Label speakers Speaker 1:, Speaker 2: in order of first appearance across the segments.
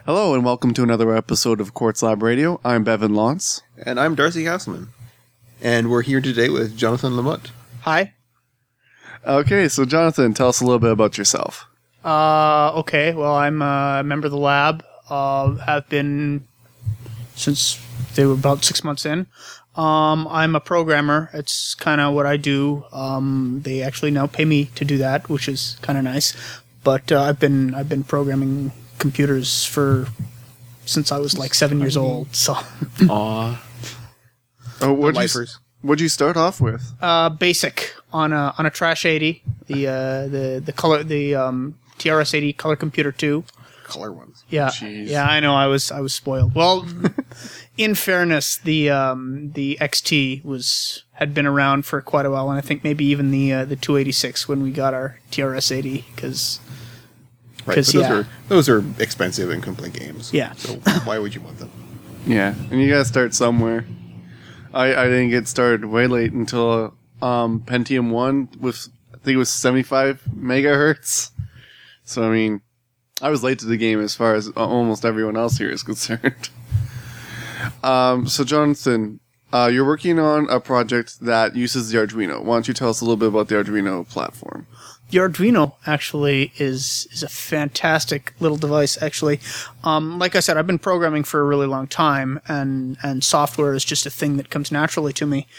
Speaker 1: Hello and welcome to another episode of Quartz Lab Radio. I'm Bevan Lawrence.
Speaker 2: And I'm Darcy Hasselman. And we're here today with Jonathan Lamotte.
Speaker 3: Hi.
Speaker 1: Okay, so Jonathan, tell us a little bit about yourself.
Speaker 3: Okay, well, I'm a member of the lab. Have been since they were about 6 months in. I'm a programmer. It's kind of what I do. They actually now pay me to do that, which is kind of nice. But I've been programming computers since I was like 7 years old. So,
Speaker 2: Aw.
Speaker 1: Oh, what'd you start off with?
Speaker 3: basic on a Trash 80, the color TRS 80 color computer 2.
Speaker 2: Color ones.
Speaker 3: Yeah,
Speaker 1: Jeez.
Speaker 3: yeah, I know. I was spoiled. Well, in fairness, the XT had been around for quite a while, and I think maybe even the 286 when we got our TRS 80, because
Speaker 2: those are expensive and complete games.
Speaker 3: Yeah.
Speaker 2: So why would you want them?
Speaker 1: Yeah, and you gotta start somewhere. I didn't get started way late until Pentium 1 with, I think it was 75 megahertz. So, I mean, I was late to the game as far as almost everyone else here is concerned. So, Jonathan, you're working on a project that uses the Arduino. Why don't you tell us a little bit about the Arduino platform?
Speaker 3: The Arduino actually is a fantastic little device. Actually, like I said, I've been programming for a really long time, and software is just a thing that comes naturally to me.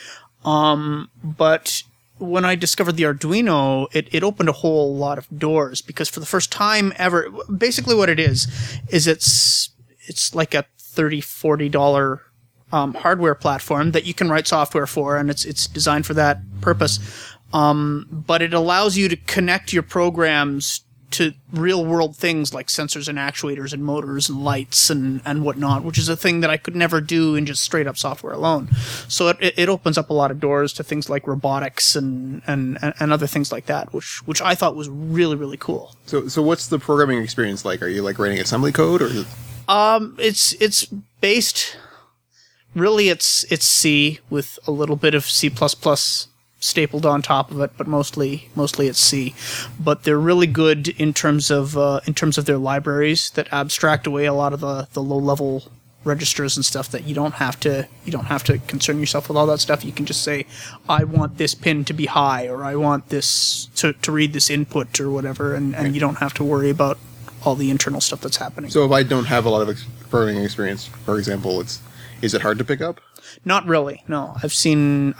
Speaker 3: But when I discovered the Arduino, it opened a whole lot of doors, because for the first time ever, basically what it is it's like a $30-$40 hardware platform that you can write software for, and it's designed for that purpose. But it allows you to connect your programs to real world things like sensors and actuators and motors and lights and whatnot, which is a thing that I could never do in just straight up software alone. So it opens up a lot of doors to things like robotics and other things like that, which I thought was really, really cool.
Speaker 2: So what's the programming experience like? Are you like writing assembly code, or is it...
Speaker 3: It's based, really it's C with a little bit of C++ stapled on top of it, but mostly it's C. But they're really good in terms of their libraries that abstract away a lot of the low level registers and stuff that you don't have to concern yourself with all that stuff. You can just say, I want this pin to be high, or I want this to read this input or whatever, and you don't have to worry about all the internal stuff that's happening.
Speaker 2: So if I don't have a lot of programming experience, for example, is it hard to pick up?
Speaker 3: Not really. No, I've seen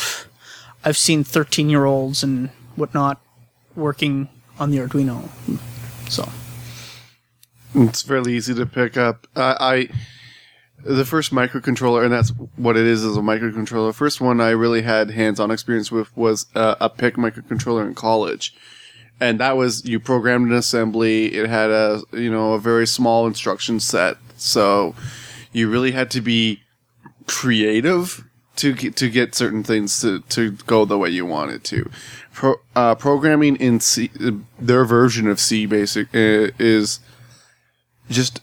Speaker 3: 13-year-olds and whatnot working on the Arduino. So
Speaker 1: It's fairly easy to pick up. The first microcontroller, and that's what it is a microcontroller. The first one I really had hands-on experience with was a PIC microcontroller in college. And that was, you programmed an assembly. It had a very small instruction set. So you really had to be creative to get certain things to go the way you wanted to. Programming in C, their version of C Basic is just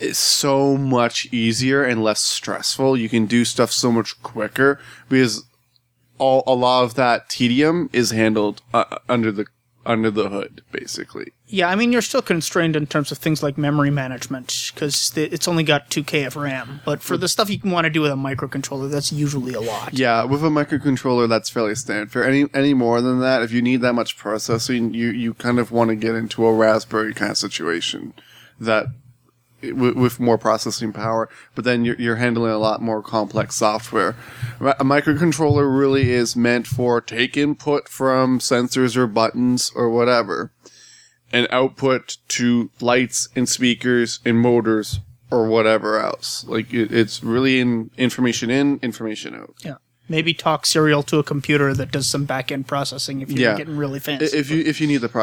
Speaker 1: so much easier and less stressful. You can do stuff so much quicker because a lot of that tedium is handled under the hood, basically.
Speaker 3: yeah, I mean, you're still constrained in terms of things like memory management, because it's only got 2K of RAM. But for the stuff you want to do with a microcontroller, that's usually a lot.
Speaker 1: Yeah, with a microcontroller, that's fairly standard. For any more than that, if you need that much processing, you kind of want to get into a Raspberry kind of situation that with more processing power. But then you're handling a lot more complex software. A microcontroller really is meant for take input from sensors or buttons or whatever, and output to lights and speakers and motors or whatever else. Like it's really information in, information out.
Speaker 3: Yeah. Maybe talk serial to a computer that does some back-end processing if you're getting really fancy.
Speaker 1: If you need the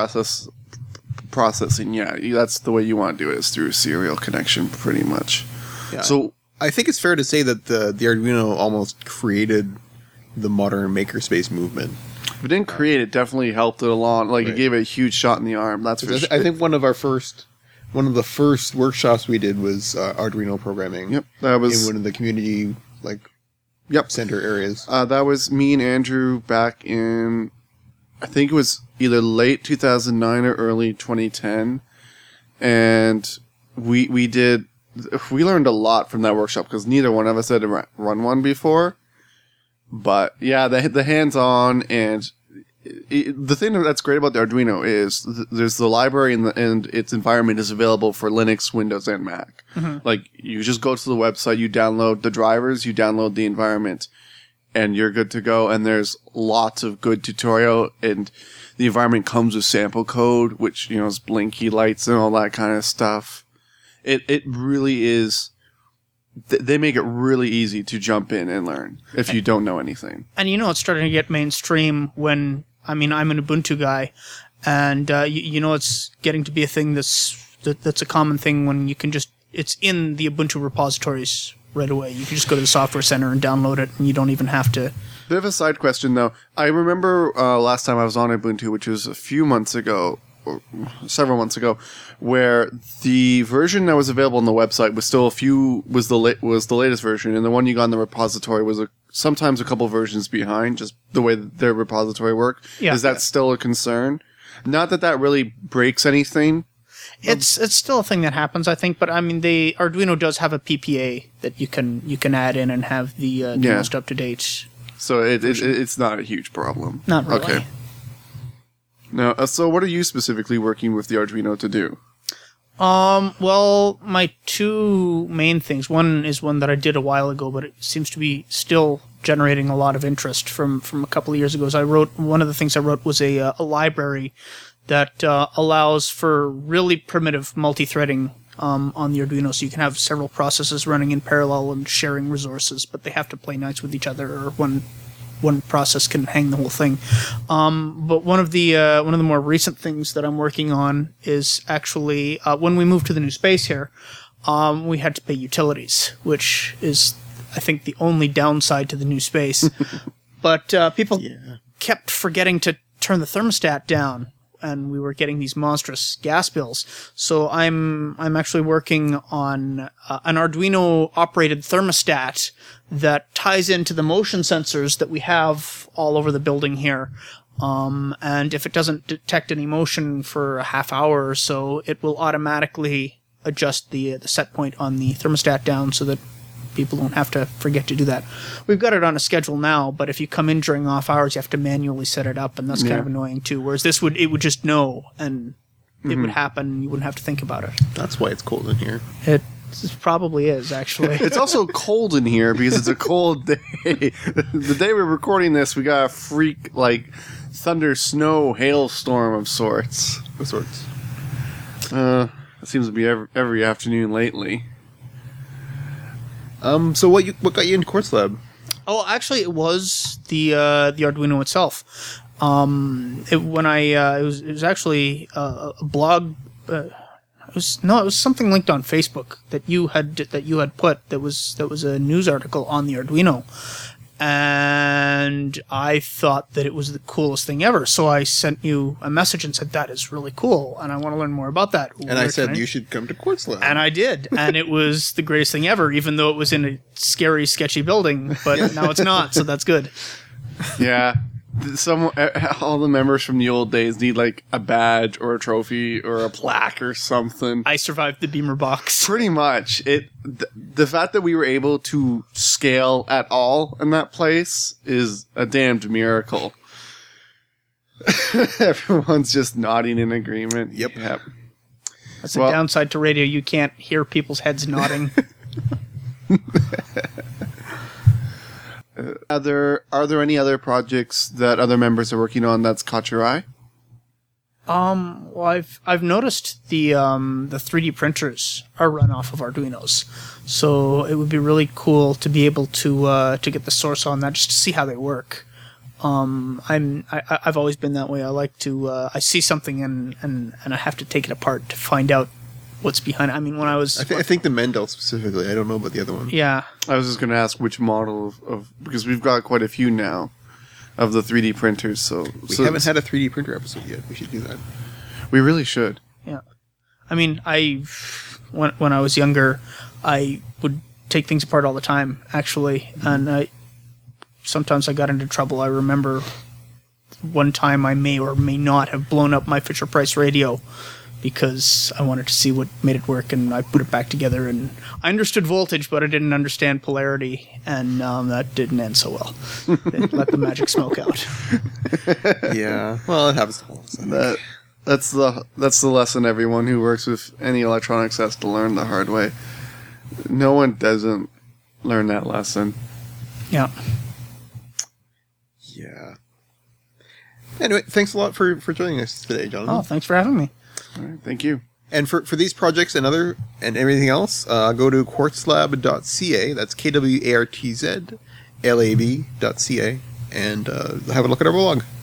Speaker 1: processing, yeah, that's the way you want to do it, is through a serial connection, pretty much.
Speaker 2: Yeah.
Speaker 1: So
Speaker 2: I think it's fair to say that the Arduino almost created the modern makerspace movement.
Speaker 1: If it didn't create it, definitely helped it along. Like,
Speaker 2: Right.
Speaker 1: It gave it a huge shot in the arm. That's for sure.
Speaker 2: I think one of the first workshops we did was Arduino programming.
Speaker 1: Yep, that was
Speaker 2: in one of the community center areas.
Speaker 1: That was me and Andrew back in, I think it was either late 2009 or early 2010, and we did we learned a lot from that workshop because neither one of us had run one before. But yeah, the hands-on and the thing that's great about the Arduino is there's the library and its environment is available for Linux, Windows, and Mac. Like you just go to the website, you download the drivers, you download the environment, and you're good to go. And there's lots of good tutorial, and the environment comes with sample code, which is blinky lights and all that kind of stuff. It really is. They make it really easy to jump in and learn if you don't know anything.
Speaker 3: And it's starting to get mainstream when, I'm an Ubuntu guy, and it's getting to be a thing that's a common thing when you can it's in the Ubuntu repositories right away. You can just go to the Software Center and download it, and you don't even have to.
Speaker 1: Bit of a side question, though. I remember last time I was on Ubuntu, which was a few months ago, or several months ago, where the version that was available on the website was still was the latest version, and the one you got in the repository was sometimes a couple versions behind, just the way that their repository worked.
Speaker 3: Yeah.
Speaker 1: Is that still a concern? Not that really breaks anything.
Speaker 3: It's still a thing that happens, I think, but the Arduino does have a PPA that you can add in and have the most up to date.
Speaker 1: So it's not a huge problem.
Speaker 3: Not really.
Speaker 1: Okay. Now, so what are you specifically working with the Arduino to do?
Speaker 3: Well, my two main things. One is one that I did a while ago, but it seems to be still generating a lot of interest from a couple of years ago. One of the things I wrote was a library that allows for really primitive multi-threading on the Arduino, so you can have several processes running in parallel and sharing resources, but they have to play nice with each other, or one process can hang the whole thing. But one of the more recent things that I'm working on is actually when we moved to the new space here, we had to pay utilities, which is, I think, the only downside to the new space. But people kept forgetting to turn the thermostat down, and we were getting these monstrous gas bills. So I'm actually working on an Arduino operated thermostat that ties into the motion sensors that we have all over the building here. And if it doesn't detect any motion for a half hour or so, it will automatically adjust the set point on the thermostat down so that people don't have to forget to do that. We've got it on a schedule now, but if you come in during off hours, you have to manually set it up, and that's kind of annoying too. Whereas it would just know, and it would happen, and you wouldn't have to think about it.
Speaker 2: That's why it's cold in here.
Speaker 3: It probably is, actually.
Speaker 1: It's also cold in here because it's a cold day. The day we're recording this, we got a freak, thunder, snow, hailstorm of sorts.
Speaker 2: Of sorts.
Speaker 1: It seems to be every afternoon lately.
Speaker 2: So what got you into Quartz Lab?
Speaker 3: Oh, actually, it was the Arduino itself. It was actually a blog. It was something linked on Facebook that you had put that was a news article on the Arduino, and I thought that it was the coolest thing ever. So I sent you a message and said, that is really cool, and I want to learn more about that.
Speaker 2: And I said, you should come to Quartz Lab.
Speaker 3: And I did, and it was the greatest thing ever, even though it was in a scary, sketchy building, but now it's not, so that's good.
Speaker 1: Yeah. All the members from the old days need a badge or a trophy or a plaque or something.
Speaker 3: I survived the Beamer box.
Speaker 1: Pretty much. The fact that we were able to scale at all in that place is a damned miracle. Everyone's just nodding in agreement.
Speaker 2: Yep.
Speaker 3: That's a downside to radio. You can't hear people's heads nodding.
Speaker 1: Are there any other projects that other members are working on that's caught your eye?
Speaker 3: Well, I've noticed the 3D printers are run off of Arduinos, so it would be really cool to be able to get the source on that just to see how they work. I've always been that way. I like to I see something and I have to take it apart to find out what's behind it. I mean, when I was...
Speaker 2: I think the Mendel specifically. I don't know about the other one.
Speaker 3: Yeah.
Speaker 1: I was just going to ask which model of... Because we've got quite a few now of the 3D printers, so...
Speaker 2: We haven't had a 3D printer episode yet. We should do that.
Speaker 1: We really should.
Speaker 3: Yeah. I mean, when I was younger, I would take things apart all the time, actually, and sometimes I got into trouble. I remember one time I may or may not have blown up my Fisher-Price radio because I wanted to see what made it work, and I put it back together, and I understood voltage, but I didn't understand polarity, and that didn't end so well. It let the magic smoke out.
Speaker 2: Yeah. Well, it happens to all of us, I think.
Speaker 1: That's the lesson everyone who works with any electronics has to learn the hard way. No one doesn't learn that lesson.
Speaker 3: Yeah.
Speaker 2: Yeah. Anyway, thanks a lot for joining us today, Jonathan.
Speaker 3: Oh, thanks for having me.
Speaker 1: All right, thank you.
Speaker 2: And for these projects and everything else, go to quartzlab.ca. That's KWARTZLAB.ca, and have a look at our blog.